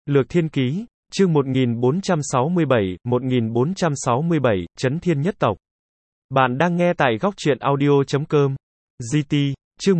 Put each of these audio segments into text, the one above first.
Lược Thiên Ký, chương 1467, Chấn Thiên Nhất Tộc. Bạn đang nghe tại góc truyện audio.com. GT, chương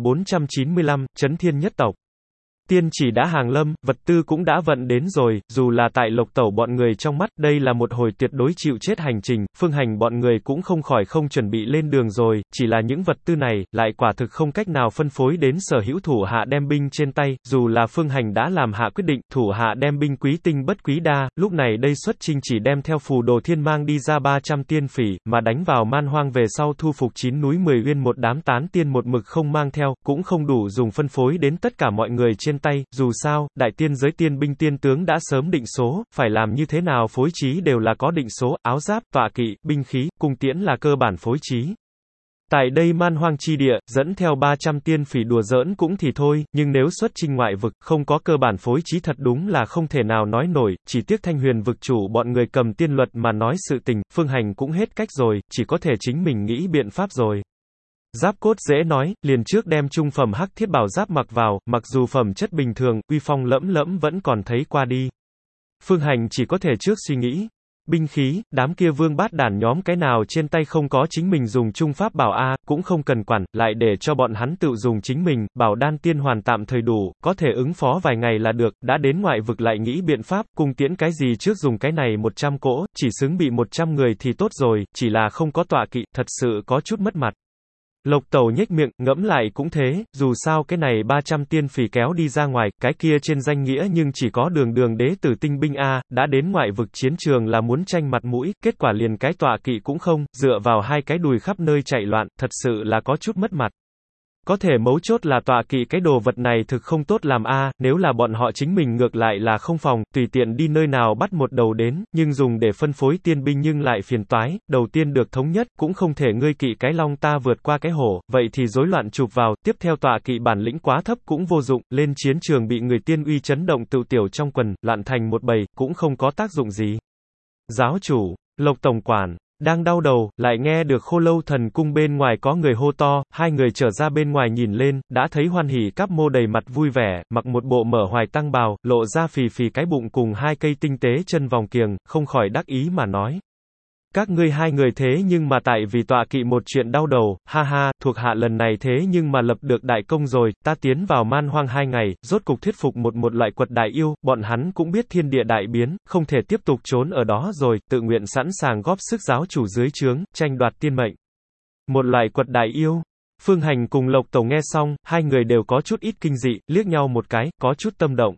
1495, Chấn Thiên Nhất Tộc. Tiên chỉ đã hàng lâm, vật tư cũng đã vận đến rồi, dù là tại Lộc Tẩu bọn người trong mắt, đây là một hồi tuyệt đối chịu chết hành trình, Phương Hành bọn người cũng không khỏi không chuẩn bị lên đường rồi, chỉ là những vật tư này, lại quả thực không cách nào phân phối đến sở hữu thủ hạ đem binh trên tay, dù là Phương Hành đã làm hạ quyết định, thủ hạ đem binh quý tinh bất quý đa, lúc này đây xuất chinh chỉ đem theo phù đồ thiên mang đi ra 300 tiên phỉ, mà đánh vào man hoang về sau thu phục 9 núi 10 uyên một đám tán tiên một mực không mang theo, cũng không đủ dùng phân phối đến tất cả mọi người trên tay, dù sao, đại tiên giới tiên binh tiên tướng đã sớm định số, phải làm như thế nào phối trí đều là có định số, áo giáp, tọa kỵ, binh khí, cung tiễn là cơ bản phối trí. Tại đây man hoang chi địa, dẫn theo 300 tiên phỉ đùa giỡn cũng thì thôi, nhưng nếu xuất chinh ngoại vực, không có cơ bản phối trí thật đúng là không thể nào nói nổi, chỉ tiếc Thanh Huyền vực chủ bọn người cầm tiên luật mà nói sự tình, Phương Hành cũng hết cách rồi, chỉ có thể chính mình nghĩ biện pháp rồi. Giáp cốt dễ nói, liền trước đem trung phẩm hắc thiết bảo giáp mặc vào, mặc dù phẩm chất bình thường, uy phong lẫm lẫm vẫn còn thấy qua đi. Phương Hành chỉ có thể trước suy nghĩ. Binh khí, đám kia vương bát đản nhóm cái nào trên tay không có chính mình dùng trung pháp bảo a, cũng không cần quản, lại để cho bọn hắn tự dùng chính mình, bảo đan tiên hoàn tạm thời đủ, có thể ứng phó vài ngày là được, đã đến ngoại vực lại nghĩ biện pháp, cung tiễn cái gì trước dùng cái này 100 cỗ, chỉ xứng bị 100 người thì tốt rồi, chỉ là không có tọa kỵ, thật sự có chút mất mặt. Lộc Tẩu nhếch miệng, ngẫm lại cũng thế, dù sao cái này 300 tiên phỉ kéo đi ra ngoài, cái kia trên danh nghĩa nhưng chỉ có đường đế tử tinh binh a, đã đến ngoại vực chiến trường là muốn tranh mặt mũi, kết quả liền cái tọa kỵ cũng không, dựa vào hai cái đùi khắp nơi chạy loạn, thật sự là có chút mất mặt. Có thể mấu chốt là tọa kỵ cái đồ vật này thực không tốt làm a, nếu là bọn họ chính mình ngược lại là không phòng, tùy tiện đi nơi nào bắt một đầu đến, nhưng dùng để phân phối tiên binh nhưng lại phiền toái, đầu tiên được thống nhất, cũng không thể ngươi kỵ cái long ta vượt qua cái hổ, vậy thì rối loạn chụp vào, tiếp theo tọa kỵ bản lĩnh quá thấp cũng vô dụng, lên chiến trường bị người tiên uy chấn động tự tiểu trong quần, loạn thành một bầy, cũng không có tác dụng gì. Giáo chủ, Lộc tổng quản đang đau đầu, lại nghe được Khô Lâu Thần Cung bên ngoài có người hô to, hai người trở ra bên ngoài nhìn lên, đã thấy Hoan Hỉ Cáp Mô đầy mặt vui vẻ, mặc một bộ mở hoài tăng bào, lộ ra phì phì cái bụng cùng hai cây tinh tế chân vòng kiềng, không khỏi đắc ý mà nói. Các ngươi hai người thế nhưng mà tại vì tọa kỵ một chuyện đau đầu, ha ha, thuộc hạ lần này thế nhưng mà lập được đại công rồi, ta tiến vào man hoang 2 ngày, rốt cục thuyết phục một loại quật đại yêu, bọn hắn cũng biết thiên địa đại biến, không thể tiếp tục trốn ở đó rồi, tự nguyện sẵn sàng góp sức giáo chủ dưới trướng, tranh đoạt tiên mệnh. Một loại quật đại yêu. Phương Hành cùng Lộc Tẩu nghe xong, hai người đều có chút ít kinh dị, liếc nhau một cái, có chút tâm động.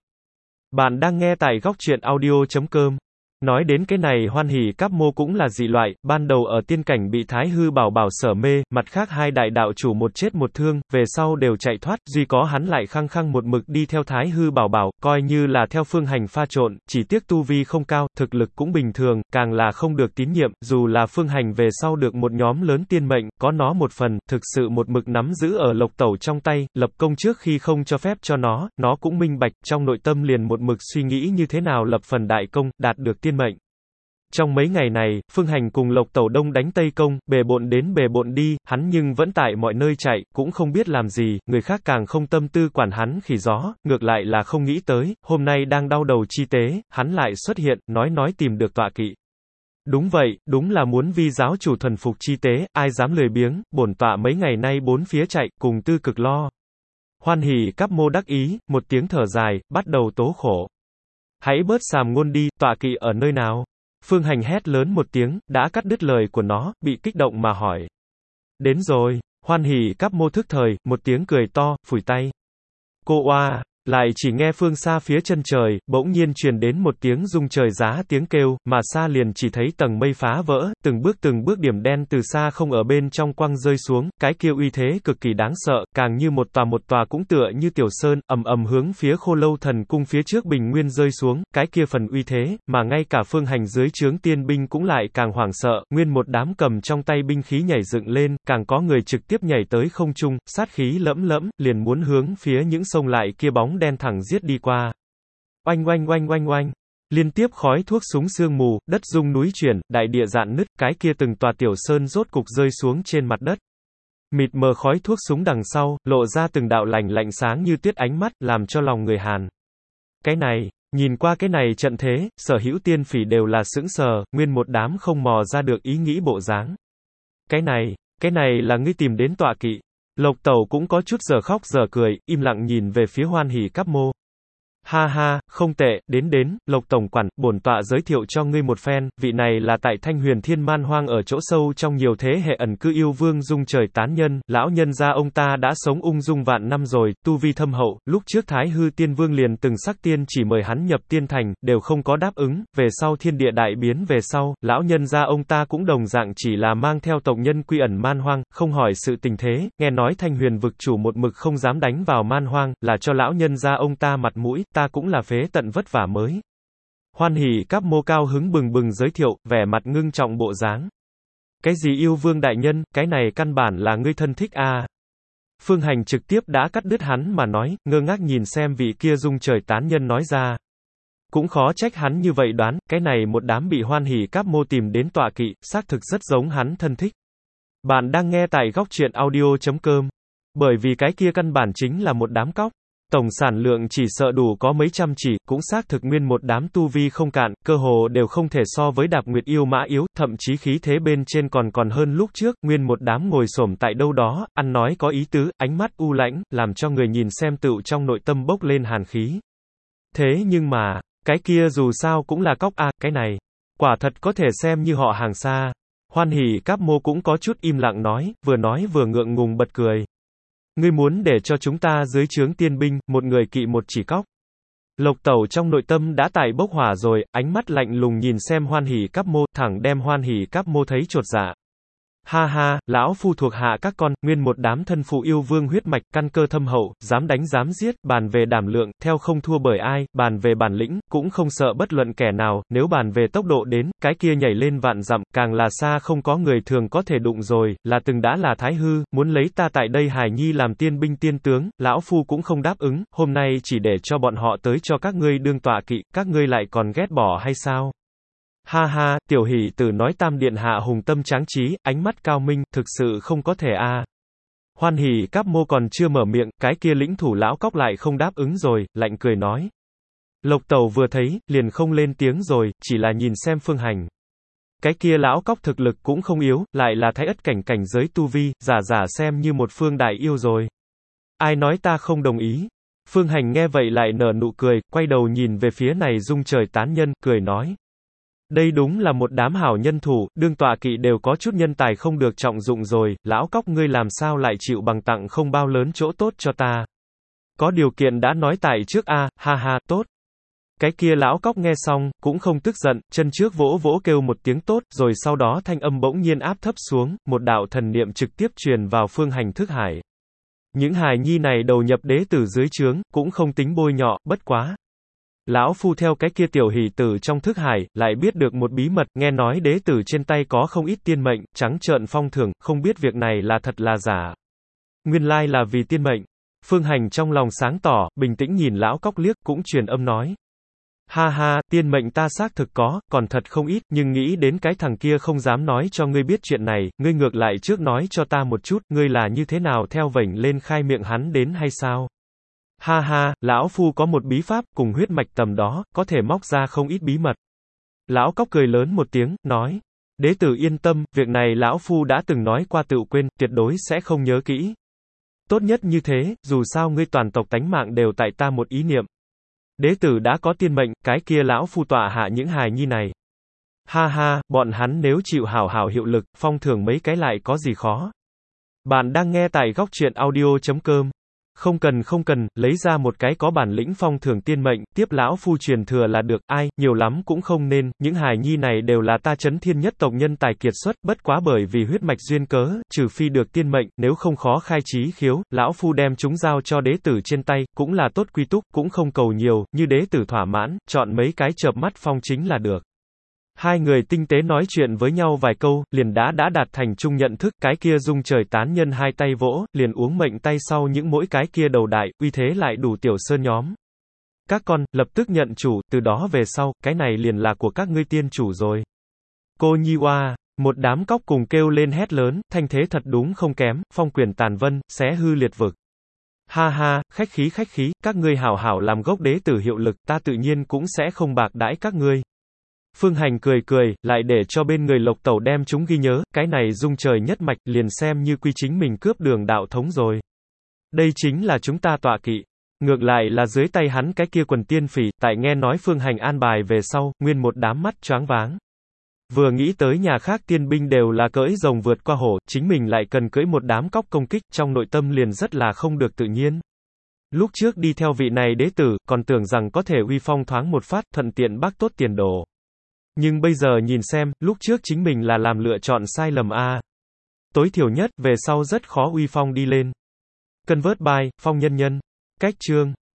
Bạn đang nghe tại góc truyện audio.com. Nói đến cái này Hoan Hỉ Cáp Mô cũng là dị loại, ban đầu ở tiên cảnh bị Thái Hư Bảo Bảo sở mê, mặt khác hai đại đạo chủ một chết một thương, về sau đều chạy thoát, duy có hắn lại khăng khăng một mực đi theo Thái Hư Bảo Bảo, coi như là theo Phương Hành pha trộn, chỉ tiếc tu vi không cao, thực lực cũng bình thường, càng là không được tín nhiệm, dù là Phương Hành về sau được một nhóm lớn tiên mệnh, có nó một phần, thực sự một mực nắm giữ ở Lộc Tẩu trong tay, lập công trước khi không cho phép cho nó cũng minh bạch, trong nội tâm liền một mực suy nghĩ như thế nào lập phần đại công, đạt được tiên mệnh. Trong mấy ngày này, Phương Hành cùng Lộc Tẩu đông đánh Tây công, bề bộn đến bề bộn đi, hắn nhưng vẫn tại mọi nơi chạy, cũng không biết làm gì, người khác càng không tâm tư quản hắn khỉ gió, ngược lại là không nghĩ tới, hôm nay đang đau đầu chi tế, hắn lại xuất hiện, nói tìm được tọa kỵ. Đúng vậy, đúng là muốn vi giáo chủ thuần phục chi tế, ai dám lười biếng, bổn tọa mấy ngày nay bốn phía chạy, cùng tư cực lo. Hoan Hỉ Cáp Mô đắc ý, một tiếng thở dài, bắt đầu tố khổ. Hãy bớt sàm ngôn đi, tọa kỵ ở nơi nào? Phương Hành hét lớn một tiếng, đã cắt đứt lời của nó, bị kích động mà hỏi. Đến rồi, Hoan Hỉ Cáp Mô thức thời, một tiếng cười to, phủi tay. Cô oa, lại chỉ nghe phương xa phía chân trời, bỗng nhiên truyền đến một tiếng rung trời giá tiếng kêu, mà xa liền chỉ thấy tầng mây phá vỡ, từng bước điểm đen từ xa không ở bên trong quăng rơi xuống, cái kia uy thế cực kỳ đáng sợ, càng như một tòa cũng tựa như tiểu sơn, ầm ầm hướng phía Khô Lâu Thần Cung phía trước bình nguyên rơi xuống, cái kia phần uy thế, mà ngay cả Phương Hành dưới trướng tiên binh cũng lại càng hoảng sợ, nguyên một đám cầm trong tay binh khí nhảy dựng lên, càng có người trực tiếp nhảy tới không trung, sát khí lẫm lẫm, liền muốn hướng phía những sông lại kia bóng đen thẳng giết đi qua. Oanh oanh oanh oanh oanh. Liên tiếp khói thuốc súng sương mù, đất rung núi chuyển, đại địa dạn nứt, cái kia từng tòa tiểu sơn rốt cục rơi xuống trên mặt đất. Mịt mờ khói thuốc súng đằng sau, lộ ra từng đạo lạnh lạnh sáng như tuyết ánh mắt, làm cho lòng người hàn. Cái này, Nhìn qua cái này trận thế, sở hữu tiên phỉ đều là sững sờ, nguyên một đám không mò ra được ý nghĩ bộ dáng. Cái này là ngươi tìm đến tọa kỵ. Lộc Tẩu cũng có chút giờ khóc giờ cười, im lặng nhìn về phía Hoan Hỷ Cáp Mô. Ha ha, không tệ, đến, Lộc Tổng quản, bổn tọa giới thiệu cho ngươi một phen, vị này là tại Thanh Huyền Thiên Man Hoang ở chỗ sâu trong nhiều thế hệ ẩn cư yêu vương Dung Trời tán nhân, lão nhân gia ông ta đã sống ung dung vạn năm rồi, tu vi thâm hậu, lúc trước Thái Hư Tiên Vương liền từng sắc tiên chỉ mời hắn nhập tiên thành, đều không có đáp ứng, về sau thiên địa đại biến về sau, lão nhân gia ông ta cũng đồng dạng chỉ là mang theo tộc nhân quy ẩn Man Hoang, không hỏi sự tình thế, nghe nói Thanh Huyền vực chủ một mực không dám đánh vào Man Hoang, là cho lão nhân gia ông ta mặt mũi, ta cũng là phế tận vất vả mới. Hoan Hỷ Cáp Mô cao hứng bừng bừng giới thiệu, vẻ mặt ngưng trọng bộ dáng. Cái gì yêu vương đại nhân, cái này căn bản là ngươi thân thích à. Phương Hành trực tiếp đã cắt đứt hắn mà nói, ngơ ngác nhìn xem vị kia Dung Trời tán nhân nói ra. Cũng khó trách hắn như vậy đoán, cái này một đám bị Hoan Hỷ Cáp Mô tìm đến tọa kỵ, xác thực rất giống hắn thân thích. Bạn đang nghe tại góc truyện audio.com. Bởi vì cái kia căn bản chính là một đám cóc. Tổng sản lượng chỉ sợ đủ có mấy trăm chỉ, cũng xác thực nguyên một đám tu vi không cạn, cơ hồ đều không thể so với Đạp Nguyệt yêu mã yếu, thậm chí khí thế bên trên còn hơn lúc trước, nguyên một đám ngồi xổm tại đâu đó, ăn nói có ý tứ, ánh mắt u lãnh, làm cho người nhìn xem tựu trong nội tâm bốc lên hàn khí. Thế nhưng mà, cái kia dù sao cũng là cóc a, cái này, quả thật có thể xem như họ hàng xa. Hoan Hỷ Cáp Mô cũng có chút im lặng nói vừa ngượng ngùng bật cười. Ngươi muốn để cho chúng ta dưới trướng tiên binh, một người kỵ một chỉ cóc. Lộc Tẩu trong nội tâm đã tại bốc hỏa rồi, ánh mắt lạnh lùng nhìn xem Hoan Hỷ Cáp Mô, thẳng đem Hoan Hỷ Cáp Mô thấy chột dạ. Ha ha, lão phu thuộc hạ các con, nguyên một đám thân phụ yêu vương huyết mạch, căn cơ thâm hậu, dám đánh dám giết, bàn về đảm lượng, theo không thua bởi ai, bàn về bản lĩnh, cũng không sợ bất luận kẻ nào, nếu bàn về tốc độ đến, cái kia nhảy lên vạn dặm, càng là xa không có người thường có thể đụng rồi, là từng đã là Thái Hư, muốn lấy ta tại đây hài nhi làm tiên binh tiên tướng, lão phu cũng không đáp ứng, hôm nay chỉ để cho bọn họ tới cho các ngươi đương tọa kỵ, các ngươi lại còn ghét bỏ hay sao? Ha ha, tiểu hỷ tử nói Tam điện hạ hùng tâm tráng trí, ánh mắt cao minh, thực sự không có thể a. Hoan Hỷ Cáp Mô còn chưa mở miệng, cái kia lĩnh thủ lão cóc lại không đáp ứng rồi, lạnh cười nói. Lộc Tẩu vừa thấy, liền không lên tiếng rồi, chỉ là nhìn xem Phương Hành. Cái kia lão cóc thực lực cũng không yếu, lại là Thái Ất cảnh giới tu vi, giả xem như một phương đại yêu rồi. Ai nói ta không đồng ý? Phương Hành nghe vậy lại nở nụ cười, quay đầu nhìn về phía này Dung Trời tán nhân, cười nói. Đây đúng là một đám hảo nhân thủ, đương tọa kỵ đều có chút nhân tài không được trọng dụng rồi, lão cóc ngươi làm sao lại chịu bằng tặng không bao lớn chỗ tốt cho ta. Có điều kiện đã nói tại trước a, ha ha, tốt. Cái kia lão cóc nghe xong, cũng không tức giận, chân trước vỗ vỗ kêu một tiếng tốt, rồi sau đó thanh âm bỗng nhiên áp thấp xuống, một đạo thần niệm trực tiếp truyền vào Phương Hành thức hải. Những hài nhi này đầu nhập đế tử dưới trướng, cũng không tính bôi nhọ, bất quá. Lão phu theo cái kia tiểu hỷ tử trong thức hải, lại biết được một bí mật, nghe nói đế tử trên tay có không ít tiên mệnh, trắng trợn phong thưởng, không biết việc này là thật là giả. Nguyên lai là vì tiên mệnh. Phương Hành trong lòng sáng tỏ, bình tĩnh nhìn lão cóc liếc, cũng truyền âm nói. Ha ha, tiên mệnh ta xác thực có, còn thật không ít, nhưng nghĩ đến cái thằng kia không dám nói cho ngươi biết chuyện này, ngươi ngược lại trước nói cho ta một chút, ngươi là như thế nào theo vểnh lên khai miệng hắn đến hay sao? Ha ha, lão phu có một bí pháp, cùng huyết mạch tầm đó, có thể móc ra không ít bí mật. Lão cóc cười lớn một tiếng, nói. Đế tử yên tâm, việc này lão phu đã từng nói qua tựu quên, tuyệt đối sẽ không nhớ kỹ. Tốt nhất như thế, dù sao ngươi toàn tộc tánh mạng đều tại ta một ý niệm. Đế tử đã có tiên mệnh, cái kia lão phu tọa hạ những hài nhi này. Ha ha, bọn hắn nếu chịu hảo hiệu lực, phong thưởng mấy cái lại có gì khó. Bạn đang nghe tại góc truyện audio.com. Không cần, lấy ra một cái có bản lĩnh phong thưởng tiên mệnh, tiếp lão phu truyền thừa là được, ai, nhiều lắm cũng không nên, những hài nhi này đều là ta Chấn Thiên nhất tộc nhân tài kiệt xuất, bất quá bởi vì huyết mạch duyên cớ, trừ phi được tiên mệnh, nếu không khó khai trí khiếu, lão phu đem chúng giao cho đế tử trên tay, cũng là tốt quy túc, cũng không cầu nhiều, như đế tử thỏa mãn, chọn mấy cái chợp mắt phong chính là được. Hai người tinh tế nói chuyện với nhau vài câu, liền đã đạt thành chung nhận thức, cái kia Dung Trời tán nhân hai tay vỗ, liền uống mệnh tay sau những mỗi cái kia đầu đại, uy thế lại đủ tiểu sơn nhóm. Các con, lập tức nhận chủ, từ đó về sau, cái này liền là của các ngươi tiên chủ rồi. Cô Nhi Oa, một đám cóc cùng kêu lên hét lớn, thanh thế thật đúng không kém, phong quyền tàn vân, xé hư liệt vực. Ha ha, khách khí, các ngươi hảo hảo làm gốc đế tử hiệu lực, ta tự nhiên cũng sẽ không bạc đãi các ngươi. Phương Hành cười, lại để cho bên người Lộc Tẩu đem chúng ghi nhớ, cái này dung trời nhất mạch, liền xem như quy chính mình cướp đường đạo thống rồi. Đây chính là chúng ta tọa kỵ. Ngược lại là dưới tay hắn cái kia quần tiên phỉ, tại nghe nói Phương Hành an bài về sau, nguyên một đám mắt choáng váng. Vừa nghĩ tới nhà khác tiên binh đều là cưỡi rồng vượt qua hổ, chính mình lại cần cưỡi một đám cóc công kích, trong nội tâm liền rất là không được tự nhiên. Lúc trước đi theo vị này đế tử, còn tưởng rằng có thể uy phong thoáng một phát, thuận tiện bác tốt tiền đồ. Nhưng bây giờ nhìn xem, lúc trước chính mình là làm lựa chọn sai lầm a. Tối thiểu nhất, về sau rất khó uy phong đi lên. Convert by, Phong Nhân Nhân. Cách chương.